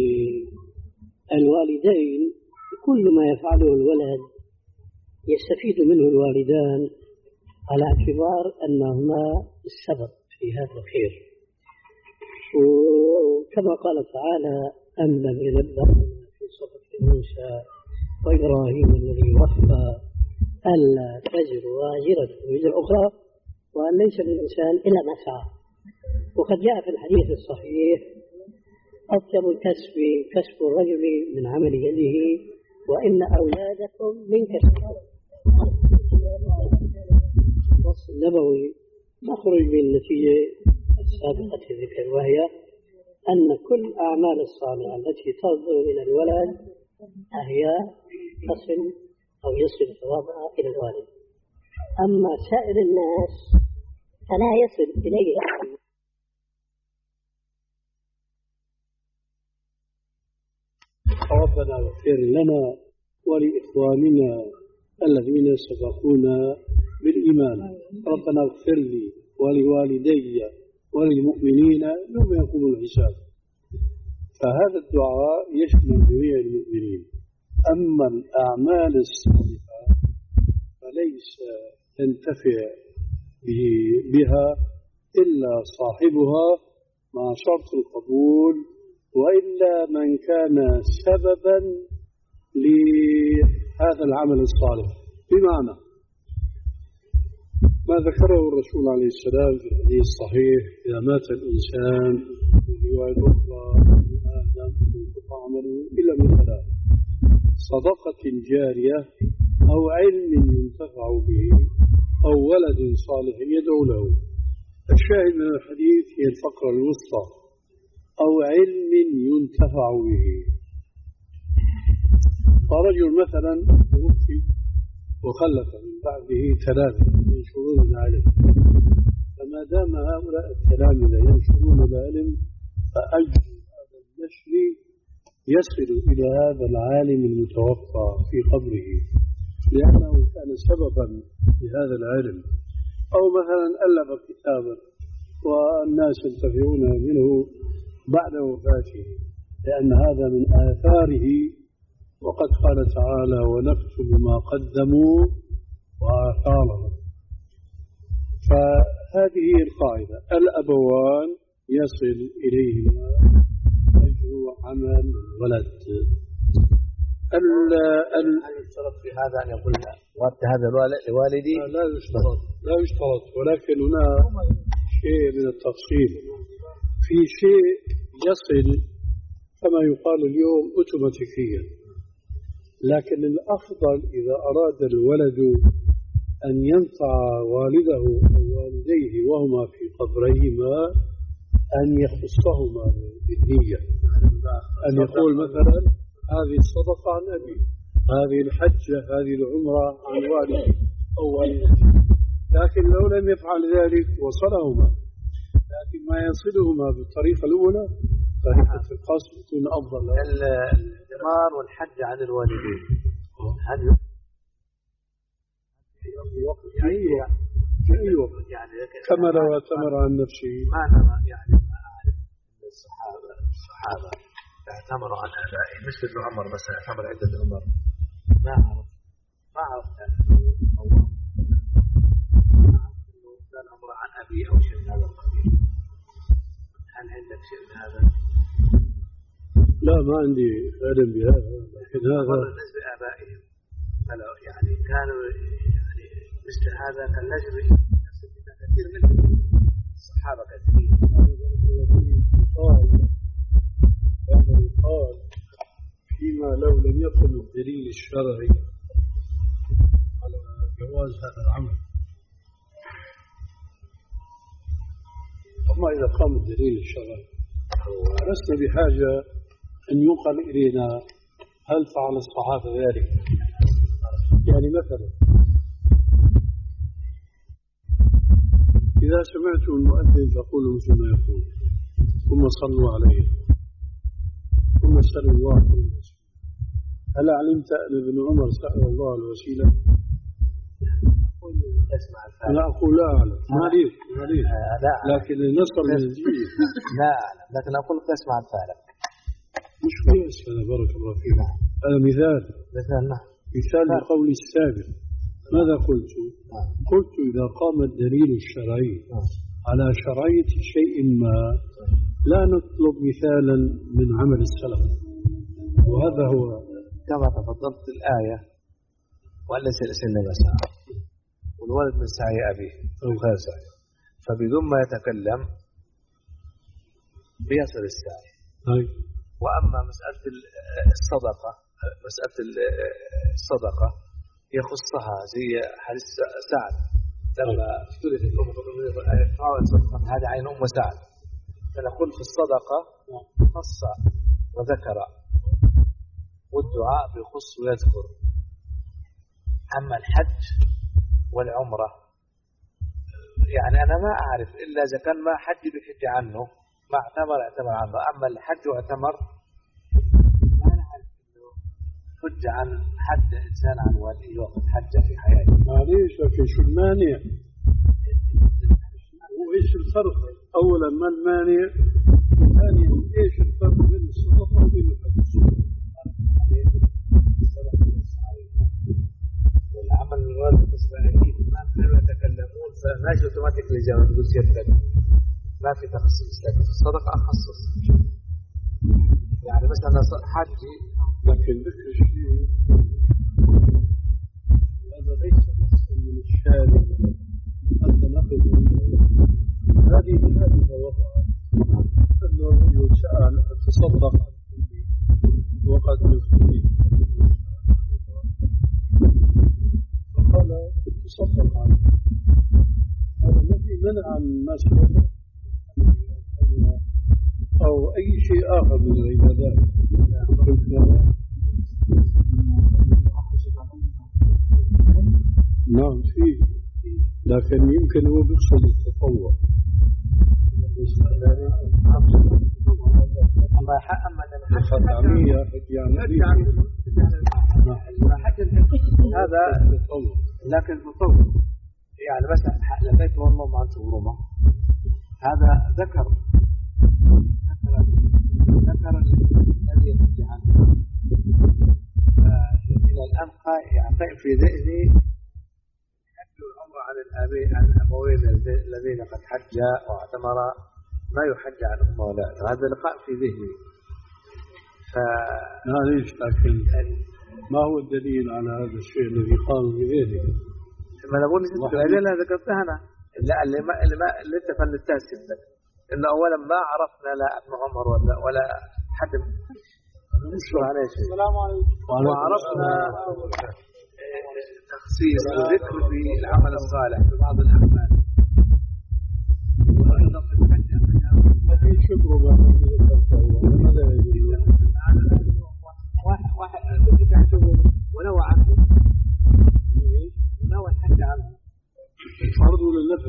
للوالدين، كل ما يفعله الولد يستفيد منه الوالدان على اعتبار أنهما السبب في هذا الخير. وكما قال تعالى: أما لنبدأ في صفة موسى وإبراهيم الذي وفى ألا تزر وازرة وزر أخرى وأن ليس للإنسان إلا ما سعى. وقد جاء في الحديث الصحيح: أطيب الكسب كسب الرجل من عمل يده، وإن أولادكم من كسبكم. النص النبوي نخرج بالنتيجة السابقة الذكر، وهي أن كل أعمال الصالحة التي تصدر من الولد هي تصل أو يصل ثوابها إلى الوالد، أما سائر الناس فلا يصل إليه. ربنا اغفر لنا ولإخواننا الذين سبقونا بالإيمان. ربنا اغفر لي ولوالدي وللمؤمنين يوم يقوم الحساب. فهذا الدعاء يشمل جميع المؤمنين. أما الأعمال الصالحة فليس ينتفع بها إلا صاحبها مع شرط القبول، وإلا من كان سببا لهذا العمل الصالح. بمعنى ما ذكره الرسول عليه السلام في الحديث الصحيح: إذا مات الإنسان في رواية أخرى ابن آدم ينقطع عمله إلا من ثلاث: صدقة جارية، أو علم ينتفع به، أو ولد صالح يدعو له. الشاهد من الحديث هي الفقرة الوسطى: أو علم ينتفع به. فرجل مثلا توفي وخلف من بعده ثلاثة ينشرون العلم، فما دام هؤلاء التلامذة ينشرون العلم فأجر هذا النشر يصل إلى هذا العالم المتوفى في قبره، لأنه كان سببا لهذا العلم. أو مثلا ألف كتابا والناس ينتفعون منه بعد وفاته، لأن هذا من آثاره. وقد قال تعالى: ونكتب ما قدموا وآثارهم. فهذه هي القاعدة: الأبوان يصل إليهما أجر عمل الولد. هل يشترط في هذا أن يقول وقت هذا لوالدي؟ لا يشترط لا يشترط ولكن هنا شيء من التفصيل. في شيء يصل كما يقال اليوم أوتوماتيكيا، لكن الأفضل إذا أراد الولد أن ينفع والده أو والديه وهما في قبريهما أن يخصهما بالنية، أن يقول مثلا هذه الصدقة عن أبي، هذه الحجة، هذه العمرة عن والدي أو والدتي. لكن لو لم يفعل ذلك وصلهما، لكن ما يصلهما بالطريقة الأولى طريقة القصد تكون أفضل. الإمار والحج عن الوالدين هل في أي وقت في أي وقت يعني كما لو اعتمر عن نفسه. ما نرى يعني ما أعرف الصحابة الصحابة اعتمروا عن آبائهم، مش مثل عمر بس اعتمر عدة عمر. ما أعرف ما أعرف الله كان عمر عن أبي أو شيء من هذا القبيل. هل عندك شيء من هذا؟ لا ما عندي علم بهذا، لكن هذا بالنسبة لآبائهم فلو يعني كانوا يعني مثل هذا كان لازم كثير من الصحابة كثيرين. هذا يقال فيما لو لم يكن الدليل الشرعي على جواز هذا العمل. أما إذا قام الدليل الشرعي لسنا بحاجة أن ينقل إلينا هل فعل الصحابة ذلك. يعني مثلا إذا سمعتم المؤذن فقولوا مثل ما يقول ثم صلوا عليه ثم سألوا الله الوسيلة. هل علمت أن ابن عمر سأل الله الوسيلة؟ أنا أقول لا أعلم، ما ليش ما ليش لكن النصر من الجيل لا أعلم، لكن أقول تسمع الفارق مش قياس. هذا بارك الله فيك، هذا مثال مثال مثال لقولي السابق. ماذا قلت؟ قلت إذا قام الدليل الشرعي على شرعية شيء ما لا نطلب مثالا من عمل السلف، وهذا هو كما تفضلت الآية وليس الإنسان مسعى والولد من سعي أبيه أو غير سعي، فبدون ما يتكلم بيصل السعي. وأما مسألة الصدقة مسألة الصدقة يخصها زي حديث سعد لما افترضت الأم هذا عين أم سعد، فنقول في الصدقة خص وذكر والدعاء بخص ويذكر. أما الحج والعمرة يعني أنا ما أعرف إلا إذا كان ما حج بحج عنه ما اعتمر اعتمر عنه. أما الحج واعتمر ما نعرف إنه حج عن حج إنسان عن والده وقد حج في حياته. معليش لكن شو المانع؟ وإيش الفرق؟ أولا ما المانع؟ ثانيا إيش الفرق بين الصدقة وبين الحج؟ والعمل الوالد بالنسبة أكيد ما كانوا يتكلمون فماشي أوتوماتيك زي ما تقول سيادتك ما في تخصيص، لكن في الصدقة أخصص. يعني مثلا حجي لكن ذكر الشيء هذا ليس نصا من الشارع حتى نقف هذه هذه وقع أن الرجل سأل تصدق وقد يفتي فقال تصدق عنه. هذا ما في منع عن مسألة أو أي شيء آخر من العبادات. نعم فيه، لكن يمكن هو بيقصد التطوع. أما أما الخطامية يعني هذا لكن التطوع يعني مثلا لبيت والله ما أنت غرومة هذا ذكر ذكر الذي يحج عنه إلى الآن يعني في ذهني يحج الأمر عن الآبين عن الأبوين الذين قد حجا واعتمر ما يحج عن أمه ولا هذا لقاء في ذهني. معليش لكن ما هو الدليل على هذا الشيء الذي قام بذلك؟ ما نقول هذه اللي ذكرتها أنا اللي اللي ما اللي ما اللي أنت فلتها سنك إنه أولا ما عرفنا لا ابن عمر ولا ولا حد نشكر عليه شيء. السلام عليكم. وعرفنا تخصيص وذكر في العمل الصالح في بعض الأعمال. وأيضا في الحج حديث شبرمة ماذا يدل؟ واحد واحد يرجع شبرمة ونوى عنه ونوى الحج عنه الفرض ولا النفل؟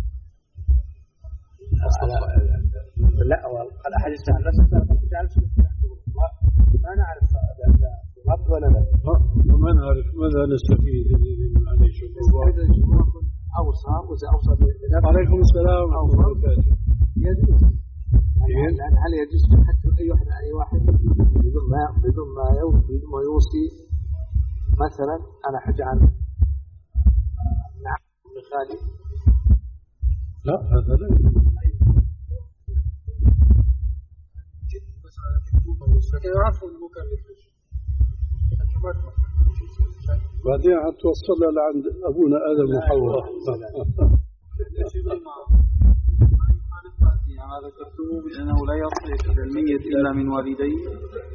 لا قد حدثت عن نفسه فجعل ما نعرف رد ولا لا وما نعرف ماذا نستفيد من هذه الشبرمة أوصى أوصى عليكم السلام ورحمة الله وبركاته. يجوز لأن هل يجوز حتى أي واحد أي واحد بدون ما بدون ما بدون ما يوصي مثلا أنا حج عن نعم خالي لا هذا لا يعرفوا المكلف بعدين هتوصلنا لعند أبونا آدم وحواء. ما ذكرتم بأنه لا يصح إلى الميت إلا من والديه.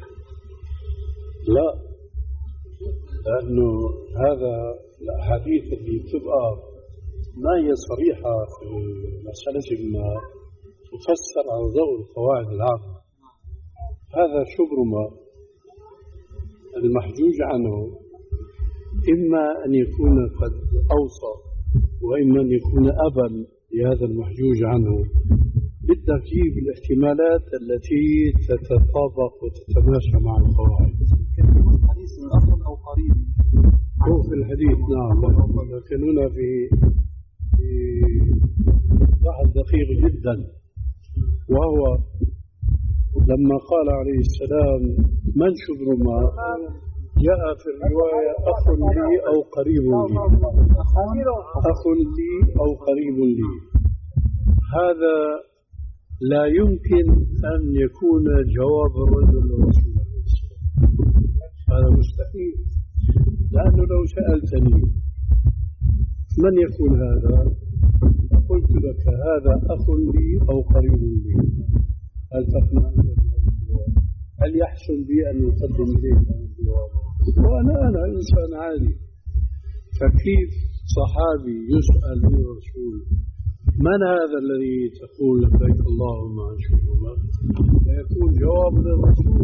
لا لأنه هذا الأحاديث اللي تبقى ما هي صريحة في مسألة ما تفسر على ضوء القواعد العامة. هذا شبرمة المحجوج عنه إما أن يكون قد أوصى وإما أن يكون أبا لهذا المحجوج عنه بالترتيب الاحتمالات التي تتطابق وتتماشى مع القواعد. الحديث من أصل أو قريب هو في الحديث نعم، لكن هنا في في بحث دقيق جدا، وهو لما قال عليه السلام من شبرمة جاء في الرواية أخ لي أو قريب لي، أخ لي أو قريب لي. هذا لا يمكن أن يكون جواب الرجل للرسول عليه السلام، هذا مستحيل. لأنه لو سألتني من يكون هذا قلت لك هذا أخ لي أو قريب لي، هل تقنع؟ هل يحسن بي أن يقدم إليك الجواب؟ وأنا أنا إنسان عادي، فكيف صحابي يسأل من الرسول من هذا الذي تقول لبيك اللهم عن شبرمة، فيكون جواب للرسول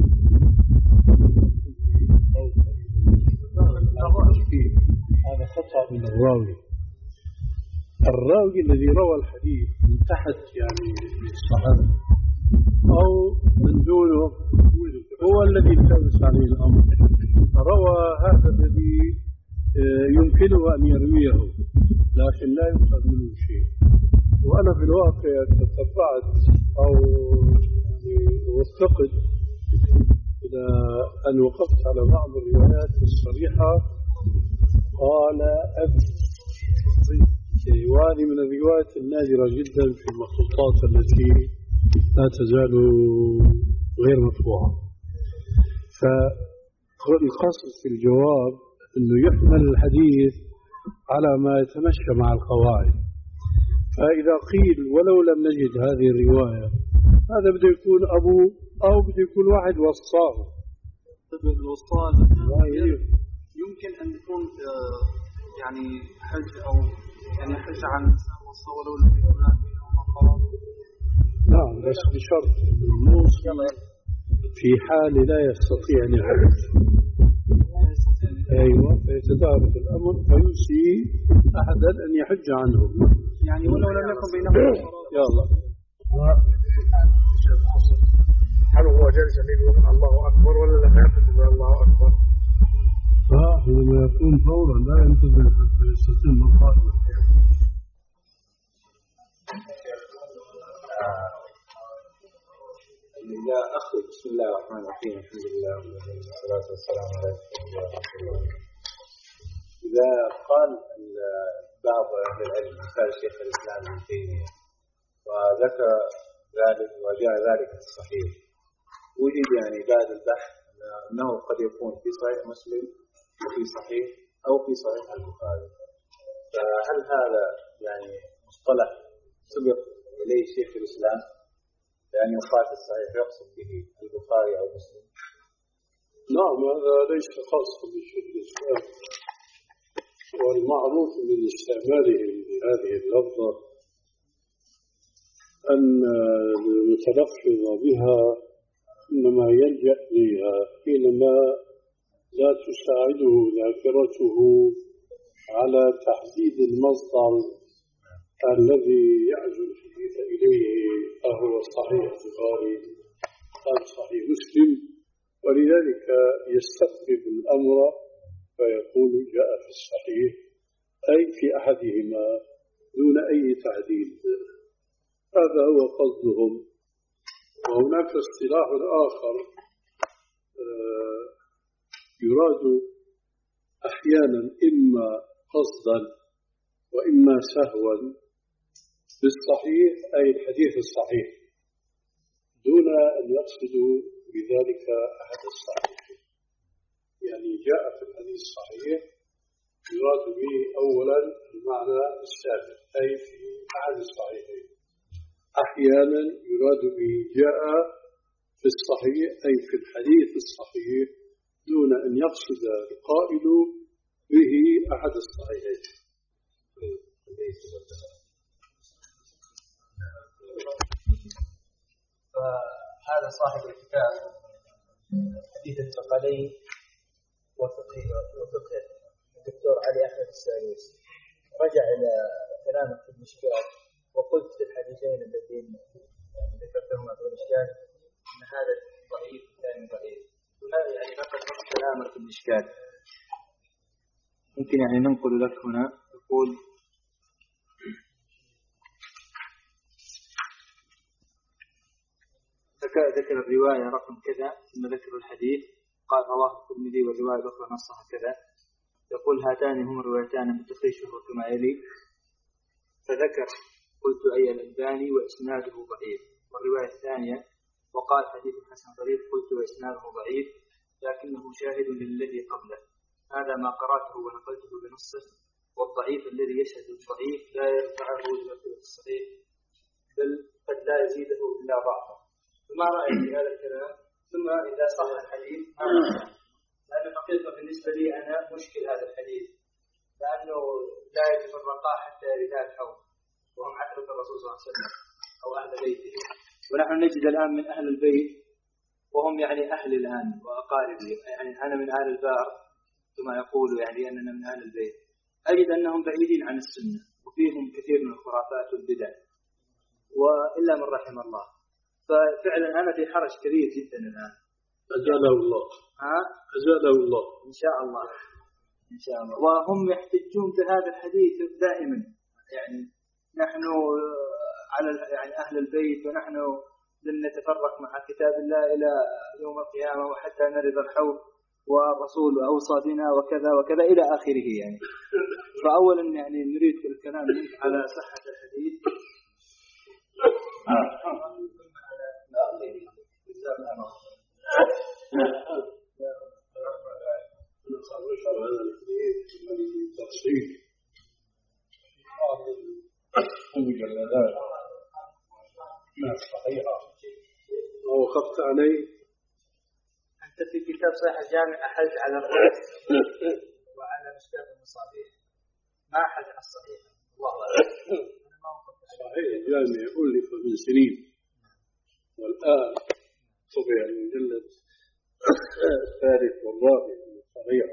أو هذا خطأ من الراوي. الراوي الذي روى الحديث من تحت يعني الصحابة أو من دونه هو الذي التبس عليه الأمر، روى هذا الذي يمكنه أن يرويه لكن لا يؤخذ منه شيء. وأنا في الواقع تتبعت أو يعني وثقت إلى أن وقفت على بعض الروايات الصريحة قال أبي، وهذه من الروايات النادرة جدا في المخطوطات التي لا تزال غير مطبوعة. فالقصد في الجواب أنه يحمل الحديث على ما يتمشى مع القواعد. فإذا قيل ولو لم نجد هذه الرواية هذا بده يكون أبو أو بده يكون واحد وصاه. الوصال يمكن أن يكون يعني حج أو يعني حج عن وصى ولو لم يكن هناك. نعم بس بشرط الموصي في حال لا يستطيع أن يحج. أيوة فيتدارك الأمر فيوصي أحدا أن يحج عنه يعني ولو لم يكن بينهم. يلا هل هو جالس يقول الله أكبر ولا لم يكن الله أكبر؟ فحينما يكون فورا لا ينتظر حتى يستتم القائمة. يا أخي بسم الله الرحمن الرحيم، الحمد لله والصلاة والسلام على رسول الله. إذا قال بعض أهل العلم مثال شيخ الإسلام ابن تيمية وذكر ذلك وجاء ذلك في الصحيح، وجد يعني بعد البحث أنه قد يكون في صحيح مسلم وفي صحيح أو في صحيح البخاري، فهل هذا يعني مصطلح سبق إليه شيخ الإسلام لأن يقال الصحيح يقصد به البخاري أو مسلم؟ نعم هذا ليس خاصا بشيخ الإسلام، والمعروف من استعماله لهذه اللفظة أن المتلفظ بها إنما يلجأ إليها حينما لا تساعده ذاكرته على تحديد المصدر الذي يعزو الحديث إليه فهو صحيح البخاري أم صحيح مسلم، ولذلك يستقبل الأمر فيقول جاء في الصحيح أي في أحدهما دون أي تعديل. هذا هو قصدهم. وهناك اصطلاح آخر يراد أحيانا إما قصدا وإما سهوا بالصحيح أي الحديث الصحيح دون أن يقصدوا بذلك أحد الصحيح. يعني جاء في الحديث الصحيح يراد به أولا المعنى السابق أي في أحد الصحيحين. أحيانا يراد به جاء في الصحيح أي في الحديث الصحيح دون أن يقصد القائل به أحد الصحيحين. فهذا صاحب الكتاب حديث الثقلين وفقه وفقه الدكتور علي أحمد السالوسي رجع إلى كلامك في المشكلات وقلت في الحديثين اللذين ذكرتهما في المشكلات أن هذا ضعيف والثاني ضعيف، وهذا يعني نقل نص كلامك في المشكلات. ممكن يعني ننقل لك هنا يقول ذكر الرواية رقم كذا ثم ذكر الحديث قال رواه الترمذي والرواية الأخرى نصها كذا. يقول هاتان هما الروايتان بتخريج شهر كما يلي، فذكر قلت أي الألباني وإسناده ضعيف. والرواية الثانية وقال حديث حسن ضعيف قلت وإسناده ضعيف لكنه شاهد للذي قبله. هذا ما قرأته ونقلته بنصه. والضعيف الذي يشهد الضعيف لا يرفعه لمرتبة الصحيح بل قد لا يزيده إلا ضعفا. فما رأيك في هذا الكلام؟ ثم إذا صح الحديث لأن الحقيقة بالنسبة لي أنا مشكل هذا الحديث لأنه لا يتفرقا حتى يردا الحوض وهم عترة الرسول صلى الله عليه وسلم أو أهل بيته، ونحن نجد الآن من أهل البيت وهم يعني أهل الآن وأقاربي، يعني أنا من أهل البار كما يقول يعني أننا من أهل البيت، أجد أنهم بعيدين عن السنة وفيهم كثير من الخرافات والبدع وإلا من رحم الله. ففعلا أنا في حرج كبير جدا الآن. أزاله الله. ها؟ أزاله الله. إن شاء الله. إن شاء الله. وهم يحتجون بهذا الحديث دائما، يعني نحن على يعني أهل البيت ونحن لن نتفرق مع كتاب الله إلى يوم القيامة وحتى نرد الحوض والرسول أوصى بنا وكذا وكذا إلى آخره يعني. فأولا يعني نريد الكلام منك على صحة الحديث. تفصيل بعض المجلدات ما صحيحة أو خفت عليه. أنت في كتاب صحيح الجامع أحلت على الرأس وعلى مشكلة المصابيح ما أحلت على الصحيح. والله صحيح الجامع ألف من سنين والآن طبع المجلد الثالث والرابع من الصحيح.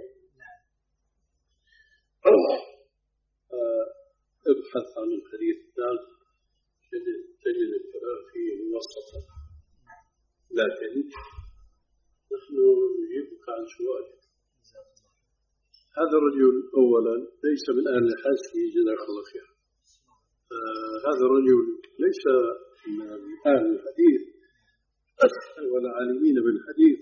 ابحث عن الحديث الثالث تجد الكلام فيه موسطا، لكن نحن نجيبك عن سؤالك. هذا الرجل أولا ليس من أهل الحديث جزاك الله خير. آه هذا الرجل ليس من أهل الحديث ولا عالمين بالحديث،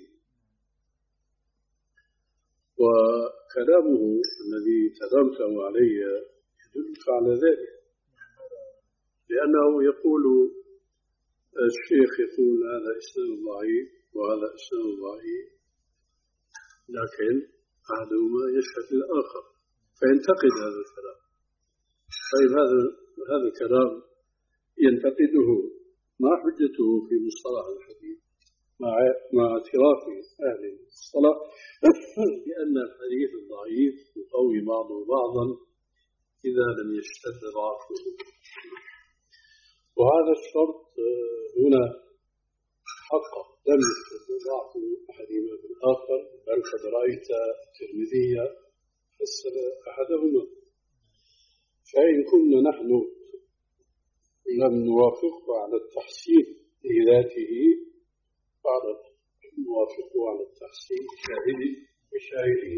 وكلامه الذي تدرسه علي يدلك على ذلك، لأنه يقول الشيخ يقول هذا إسناد ضعيف وهذا إسناد ضعيف، لكن أحدهما يشهد للآخر فينتقد هذا الكلام. طيب هذا هذا الكلام ينتقده ما حجته في مصطلح الحديث مع مع اعتراف أهل الصلاة بأن الحديث الضعيف يقوي بعضه بعضا إذا لم يشتد ضعفه. وهذا الشرط هنا حقق لم يضاعف أحدهما بالآخر، بل قد رأيت الترمذي فسر أحدهما. فإن كنا نحن لم نوافقه على التحسين لذاته فعلى نوافقه على التحسين شاهده وشاهده.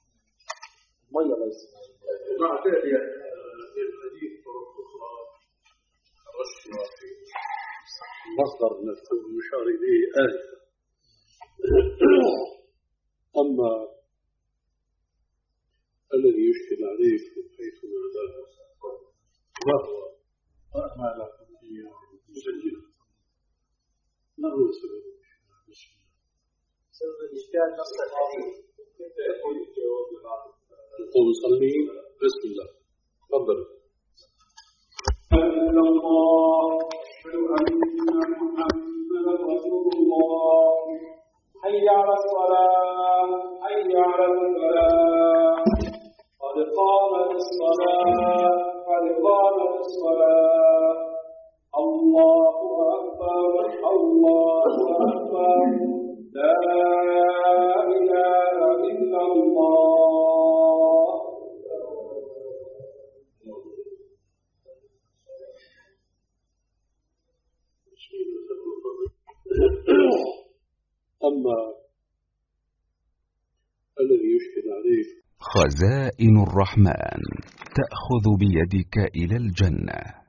مع ذلك الحديث طرق أخرى رشوة في مصدر نفسه المشار إليه آية. أما الذي يشكل عليك من حيث معناه وهو ما لا تنفيه مسجل، ما هو سبب الإشكال؟ سبب الإشكال نص الحديث. كيف يكون الجواب لهذا؟ نقوم نصلي. بسم الله. تفضل. إلا الله أشهد أن محمدا رسول الله. حي على الصلاة حي على الفلاح قد قامت الصلاة قد قامت الصلاة. الله أكبر الله أكبر لا إله إلا الله. أما الذي يشكل عليك خزائن الرحمن تأخذ بيدك إلى الجنة.